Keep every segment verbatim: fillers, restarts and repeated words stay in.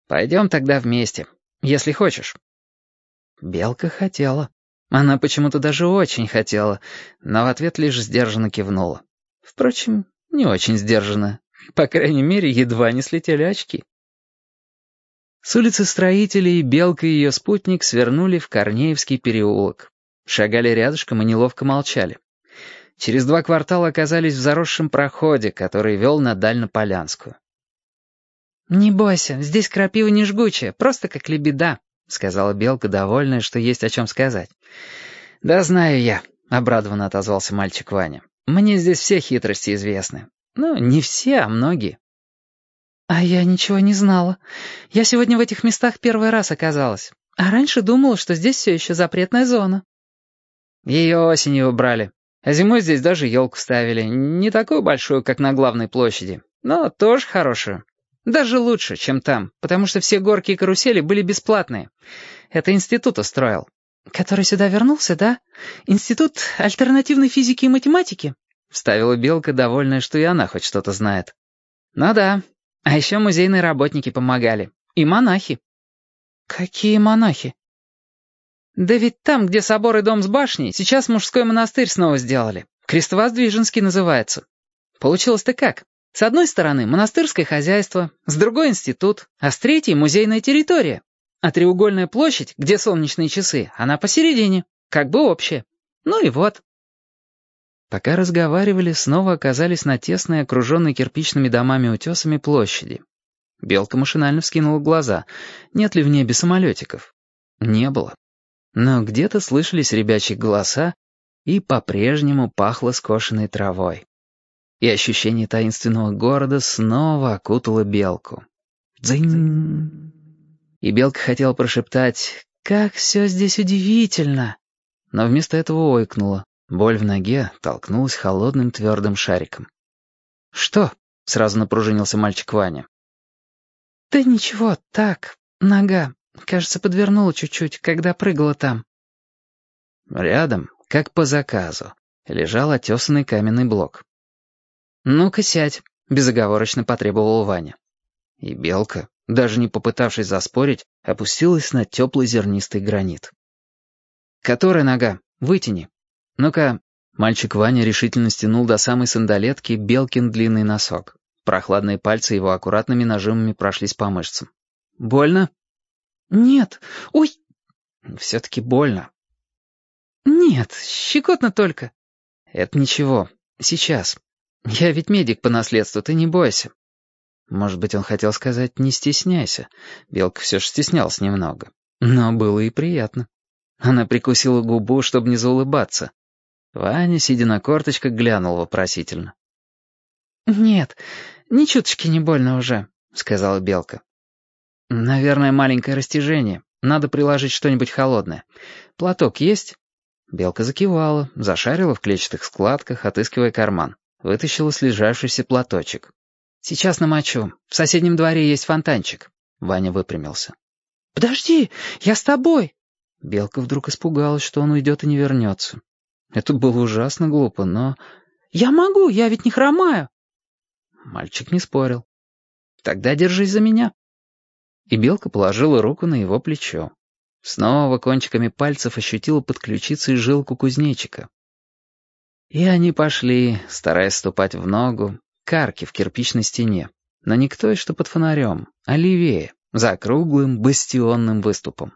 Пойдем тогда вместе, если хочешь». Белка хотела. Она почему-то даже очень хотела, но в ответ лишь сдержанно кивнула. Впрочем, не очень сдержанно. По крайней мере, едва не слетели очки. С улицы Строителей Белка и ее спутник свернули в Корнеевский переулок. Шагали рядышком и неловко молчали. Через два квартала оказались в заросшем проходе, который вел на Дальнополянскую. «Не бойся, здесь крапива не жгучая, просто как лебеда», — сказала Белка, довольная, что есть о чем сказать. «Да знаю я», — обрадованно отозвался мальчик Ваня. «Мне здесь все хитрости известны. Ну, не все, а многие». «А я ничего не знала. Я сегодня в этих местах первый раз оказалась. А раньше думала, что здесь все еще запретная зона». «Ее осенью убрали. А зимой здесь даже елку ставили. Не такую большую, как на главной площади, но тоже хорошую. Даже лучше, чем там, потому что все горки и карусели были бесплатные. Это институт устроил». «Который сюда вернулся, да? Институт альтернативной физики и математики?» — вставила Белка, довольная, что и она хоть что-то знает. «Ну да. А еще музейные работники помогали. И монахи». «Какие монахи?» «Да ведь там, где собор и дом с башней, сейчас мужской монастырь снова сделали. Крестовоздвиженский называется. Получилось-то как? С одной стороны монастырское хозяйство, с другой институт, а с третьей музейная территория. А треугольная площадь, где солнечные часы, она посередине, как бы общая. Ну и вот». Пока разговаривали, снова оказались на тесной, окруженной кирпичными домами-утесами площади. Белка машинально вскинула глаза. Нет ли в небе самолетиков? Не было. Но где-то слышались ребячьи голоса, и по-прежнему пахло скошенной травой. И ощущение таинственного города снова окутало Белку. Дзынь! И Белка хотела прошептать «Как все здесь удивительно!», но вместо этого ойкнула. Боль в ноге толкнулась холодным твердым шариком. «Что?» — сразу напружинился мальчик Ваня. «Да ничего, так, нога. Кажется, подвернула чуть-чуть, когда прыгала там». Рядом, как по заказу, лежал отесанный каменный блок. «Ну-ка сядь», — безоговорочно потребовал Ваня. И Белка, даже не попытавшись заспорить, опустилась на теплый зернистый гранит. «Которая нога? Вытяни. Ну-ка». Мальчик Ваня решительно стянул до самой сандалетки Белкин длинный носок. Прохладные пальцы его аккуратными нажимами прошлись по мышцам. «Больно?» «Нет. Ой!» «Все-таки больно». «Нет, щекотно только». «Это ничего. Сейчас. Я ведь медик по наследству, ты не бойся». Может быть, он хотел сказать «не стесняйся». Белка все же стеснялась немного. Но было и приятно. Она прикусила губу, чтобы не заулыбаться. Ваня, сидя на корточках, глянул вопросительно. «Нет, ни чуточки не больно уже», — сказала Белка. «Наверное, маленькое растяжение. Надо приложить что-нибудь холодное. Платок есть?» Белка закивала, зашарила в клетчатых складках, отыскивая карман. Вытащила слежавшийся платочек. «Сейчас намочу. В соседнем дворе есть фонтанчик». Ваня выпрямился. «Подожди, я с тобой!» Белка вдруг испугалась, что он уйдет и не вернется. Это было ужасно глупо, но... «Я могу, я ведь не хромаю!» Мальчик не спорил. «Тогда держись за меня». И Белка положила руку на его плечо. Снова кончиками пальцев ощутила под ключицей жилку кузнечика. И они пошли, стараясь ступать в ногу, к арке в кирпичной стене, но не к той, что под фонарем, а левее, за круглым бастионным выступом.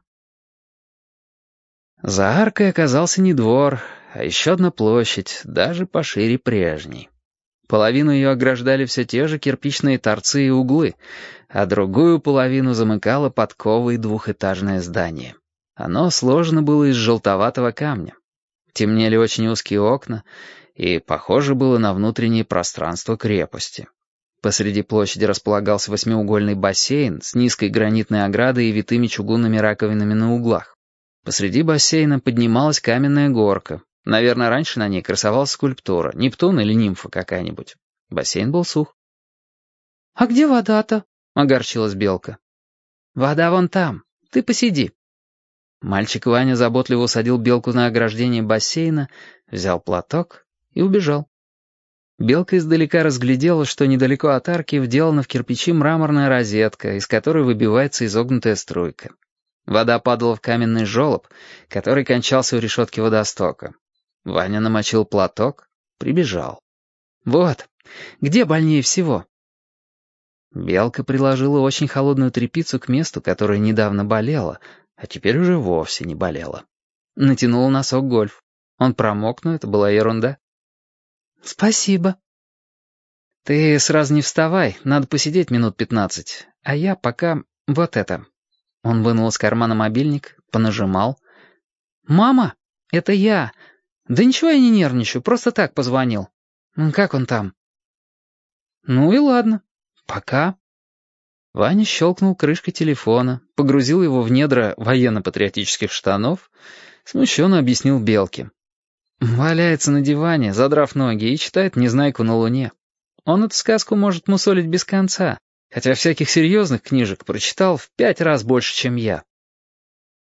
За аркой оказался не двор, а еще одна площадь, даже пошире прежней. Половину ее ограждали все те же кирпичные торцы и углы, а другую половину замыкало подковой двухэтажное здание. Оно сложено было из желтоватого камня. Темнели очень узкие окна, и похоже было на внутреннее пространство крепости. Посреди площади располагался восьмиугольный бассейн с низкой гранитной оградой и витыми чугунными раковинами на углах. Посреди бассейна поднималась каменная горка. Наверное, раньше на ней красовалась скульптура, Нептун или нимфа какая-нибудь. Бассейн был сух. «А где вода-то?» — огорчилась Белка. «Вода вон там. Ты посиди». Мальчик Ваня заботливо усадил Белку на ограждение бассейна, взял платок и убежал. Белка издалека разглядела, что недалеко от арки вделана в кирпичи мраморная розетка, из которой выбивается изогнутая струйка. Вода падала в каменный желоб, который кончался у решетки водостока. Ваня намочил платок, прибежал. «Вот, где больнее всего?» Белка приложила очень холодную тряпицу к месту, которое недавно болело, а теперь уже вовсе не болело. Натянула носок гольф. Он промок, но это была ерунда. «Спасибо». «Ты сразу не вставай, надо посидеть минут пятнадцать, а я пока вот это». Он вынул из кармана мобильник, понажимал. «Мама, это я. Да ничего я не нервничаю, просто так позвонил. Как он там?» «Ну и ладно. Пока». Ваня щелкнул крышкой телефона, погрузил его в недра военно-патриотических штанов, смущенно объяснил Белке. Валяется на диване, задрав ноги, и читает «Незнайку на луне». Он эту сказку может мусолить без конца, хотя всяких серьезных книжек прочитал в пять раз больше, чем я.